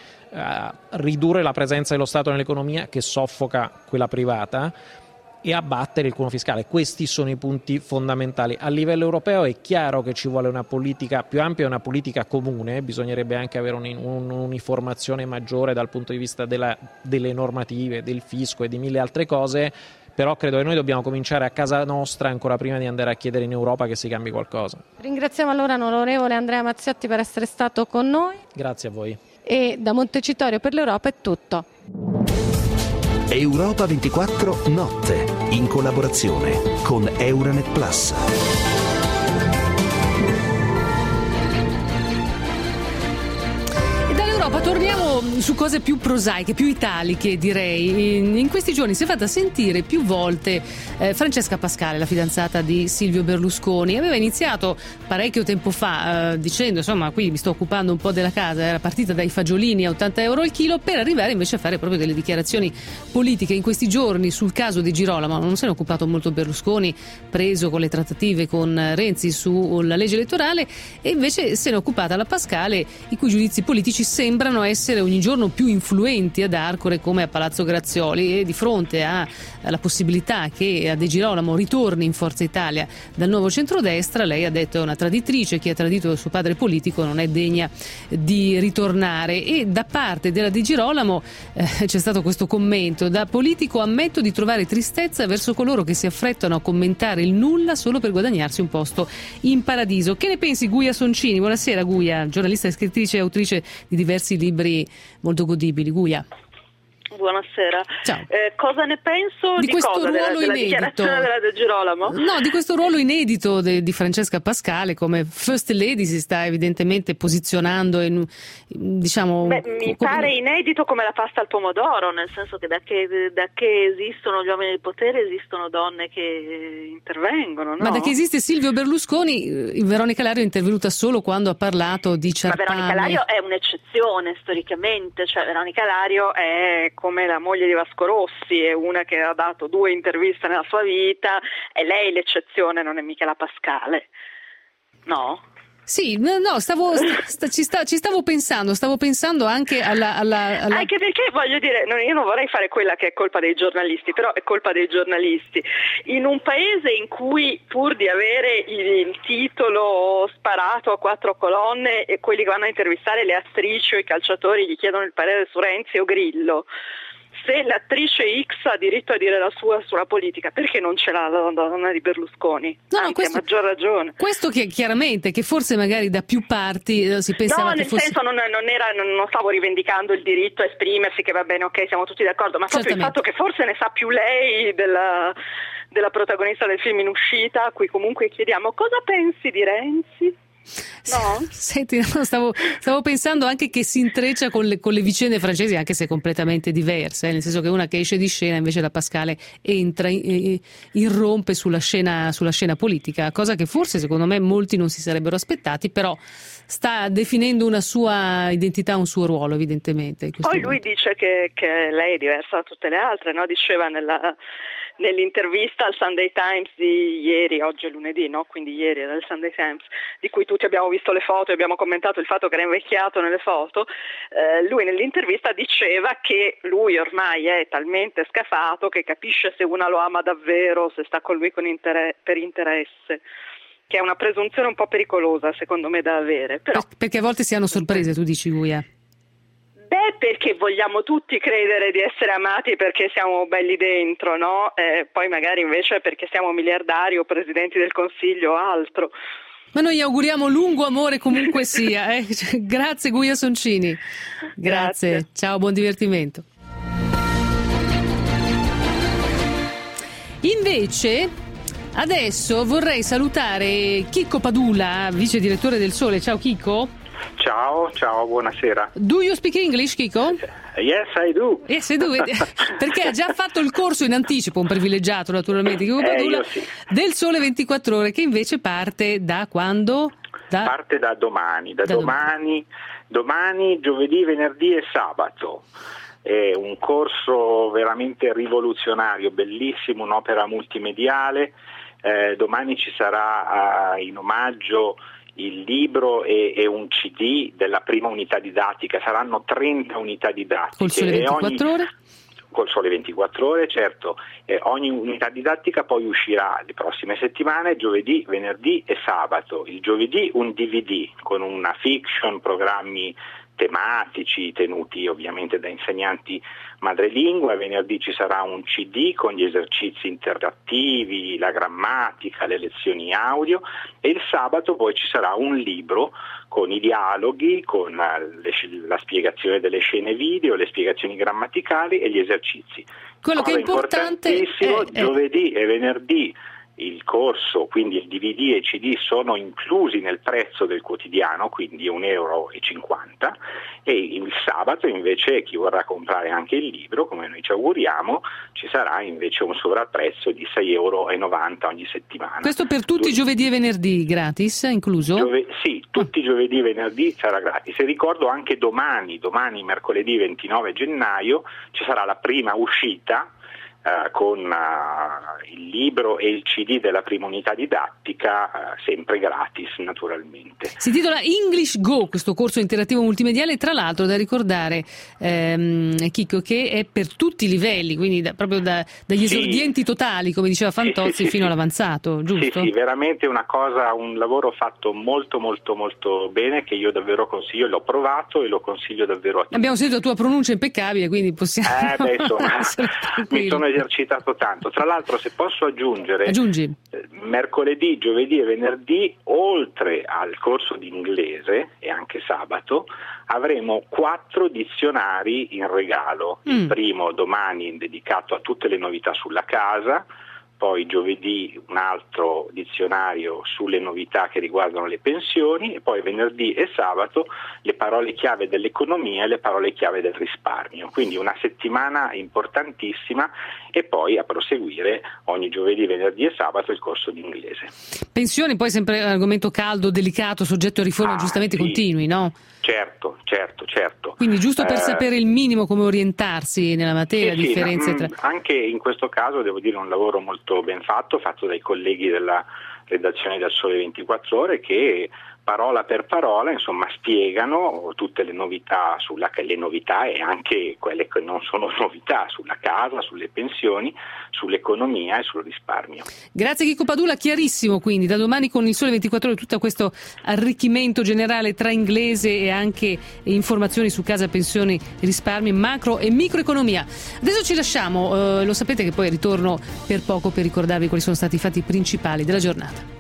ridurre la presenza dello Stato nell'economia che soffoca quella privata e abbattere il cuneo fiscale. Questi sono i punti fondamentali. A livello europeo è chiaro che ci vuole una politica più ampia e una politica comune, bisognerebbe anche avere un'uniformazione maggiore dal punto di vista delle normative, del fisco e di mille altre cose, però credo che noi dobbiamo cominciare a casa nostra ancora prima di andare a chiedere in Europa che si cambi qualcosa. Ringraziamo allora l'onorevole Andrea Mazziotti per essere stato con noi. Grazie a voi. E da Montecitorio per l'Europa è tutto. Europa 24 Notte, in collaborazione con Euranet Plus. Torniamo su cose più prosaiche, più italiche direi. In questi giorni si è fatta sentire più volte Francesca Pascale, la fidanzata di Silvio Berlusconi. Aveva iniziato parecchio tempo fa dicendo insomma qui mi sto occupando un po' della casa, era partita dai fagiolini a 80 euro al chilo, per arrivare invece a fare proprio delle dichiarazioni politiche. In questi giorni sul caso di Girolamo non se ne è occupato molto Berlusconi, preso con le trattative con Renzi sulla legge elettorale, e invece se ne è occupata la Pascale, i cui giudizi politici sembrano essere ogni giorno più influenti ad Arcore come a Palazzo Grazioli, e di fronte alla possibilità che De Girolamo ritorni in Forza Italia dal nuovo centrodestra, lei ha detto è una traditrice, chi ha tradito il suo padre politico non è degna di ritornare. E da parte della De Girolamo c'è stato questo commento: da politico ammetto di trovare tristezza verso coloro che si affrettano a commentare il nulla solo per guadagnarsi un posto in paradiso. Che ne pensi, Guia Soncini? Buonasera Guia, giornalista, scrittrice e autrice di diversi libri molto godibili. Guia. Buonasera. Ciao. Cosa ne penso di questo cosa? ruolo della inedito dichiarazione della De Girolamo? No, di questo ruolo inedito di Francesca Pascale come First Lady. Si sta evidentemente posizionando diciamo. Mi pare inedito come la pasta al pomodoro, nel senso che da che esistono gli uomini del potere esistono donne che intervengono, no? Ma da che esiste Silvio Berlusconi, Veronica Lario è intervenuta solo quando ha parlato di Ciarpame. Ma Veronica Lario è un'eccezione storicamente, cioè Veronica Lario è come la moglie di Vasco Rossi, è una che ha dato 2 interviste nella sua vita, è lei l'eccezione, non è mica la Pascale, no? Sì, no, ci stavo pensando anche alla... Anche perché voglio dire, io non vorrei fare quella che è colpa dei giornalisti, però è colpa dei giornalisti. In un paese in cui pur di avere il titolo sparato a 4 colonne e quelli che vanno a intervistare le attrici o i calciatori gli chiedono il parere su Renzi o Grillo, se l'attrice X ha diritto a dire la sua sulla politica, perché non ce l'ha la donna di Berlusconi? No, anche a maggior ragione. Questo che chiaramente, che forse magari da più parti si pensava che fosse... senso non stavo rivendicando il diritto a esprimersi, che va bene, ok, siamo tutti d'accordo, ma proprio il fatto che forse ne sa più lei della protagonista del film in uscita, a cui comunque chiediamo cosa pensi di Renzi? No? Senti, no, stavo pensando anche che si intreccia con le vicende francesi, anche se completamente diverse, nel senso che una che esce di scena, invece la Pascale entra, irrompe sulla scena politica, cosa che forse secondo me molti non si sarebbero aspettati, però sta definendo una sua identità, un suo ruolo evidentemente. Poi lui dice che lei è diversa da tutte le altre, no? Diceva nell'intervista al Sunday Times di ieri, oggi è lunedì, no? Quindi ieri era il Sunday Times, di cui tutti abbiamo visto le foto e abbiamo commentato il fatto che era invecchiato nelle foto. Lui nell'intervista diceva che lui ormai è talmente scafato che capisce se una lo ama davvero, se sta con lui per interesse, che è una presunzione un po' pericolosa secondo me da avere. Però... Perché a volte si hanno sorprese, tu dici, Guia? Beh, perché vogliamo tutti credere di essere amati perché siamo belli dentro, no? Poi magari invece perché siamo miliardari o presidenti del Consiglio o altro. Ma noi auguriamo lungo amore comunque sia. Grazie Guia Soncini. Grazie. Ciao, buon divertimento. Invece adesso vorrei salutare Chicco Padula, vice direttore del Sole. Ciao Chicco. Ciao, buonasera. Do you speak English, Chicco? Yes, I do. Yes, I do. Perché ha già fatto il corso in anticipo, un privilegiato naturalmente, Chicco Padula, sì. Del Sole 24 Ore, che invece parte da quando? Parte da domani. Domani, giovedì, venerdì e sabato. È un corso veramente rivoluzionario, bellissimo, un'opera multimediale. Domani ci sarà in omaggio il libro e un CD della prima unità didattica, saranno 30 unità didattiche. Col Sole 24 Ore? Col Sole 24 Ore, certo. Ogni unità didattica poi uscirà le prossime settimane, giovedì, venerdì e sabato. Il giovedì un DVD con una fiction, programmi tematici tenuti ovviamente da insegnanti madrelingua. Venerdì ci sarà un CD con gli esercizi interattivi, la grammatica, le lezioni audio, e il sabato poi ci sarà un libro con i dialoghi, con la spiegazione delle scene video, le spiegazioni grammaticali e gli esercizi. Quello che è importante giovedì e venerdì il corso, quindi il DVD e il CD, sono inclusi nel prezzo del quotidiano, quindi €1,50, e il sabato invece chi vorrà comprare anche il libro, come noi ci auguriamo, ci sarà invece un sovrapprezzo di €6,90 ogni settimana. Questo per tutti i giovedì e venerdì, gratis, incluso? Sì, tutti i giovedì e venerdì sarà gratis. E ricordo anche domani, mercoledì 29 gennaio, ci sarà la prima uscita con il libro e il CD della prima unità didattica, sempre gratis naturalmente. Si intitola English Go, questo corso interattivo multimediale, tra l'altro da ricordare, Chicco, che è per tutti i livelli, quindi proprio dagli esordienti totali, come diceva Fantozzi, fino all'avanzato, giusto? Sì, veramente un lavoro fatto molto molto molto bene, che io davvero consiglio, l'ho provato e lo consiglio davvero a tutti. Abbiamo sentito la tua pronuncia impeccabile, quindi possiamo insomma, mi sono esercitato tanto. Tra l'altro, se posso aggiungere, mercoledì, giovedì e venerdì, oltre al corso di inglese e anche sabato, avremo 4 dizionari in regalo. Il primo domani dedicato a tutte le novità sulla casa, poi giovedì un altro dizionario sulle novità che riguardano le pensioni, e poi venerdì e sabato le parole chiave dell'economia e le parole chiave del risparmio. Quindi una settimana importantissima, e poi a proseguire ogni giovedì, venerdì e sabato il corso di inglese. Pensioni poi sempre argomento caldo, delicato, soggetto a riforme aggiustamenti continui, no? Certo. Quindi giusto per sapere il minimo come orientarsi nella materia, differenze tra... Anche in questo caso devo dire un lavoro molto ben fatto dai colleghi della redazione del Sole 24 Ore, che parola per parola spiegano tutte le novità le novità e anche quelle che non sono novità sulla casa, sulle pensioni, sull'economia e sul risparmio. Grazie Chicco Padula, chiarissimo, quindi da domani con il Sole 24 Ore tutto questo arricchimento generale tra inglese e anche informazioni su casa, pensioni, risparmi, macro e microeconomia. Adesso ci lasciamo, lo sapete che poi ritorno per poco per ricordarvi quali sono stati i fatti principali della giornata.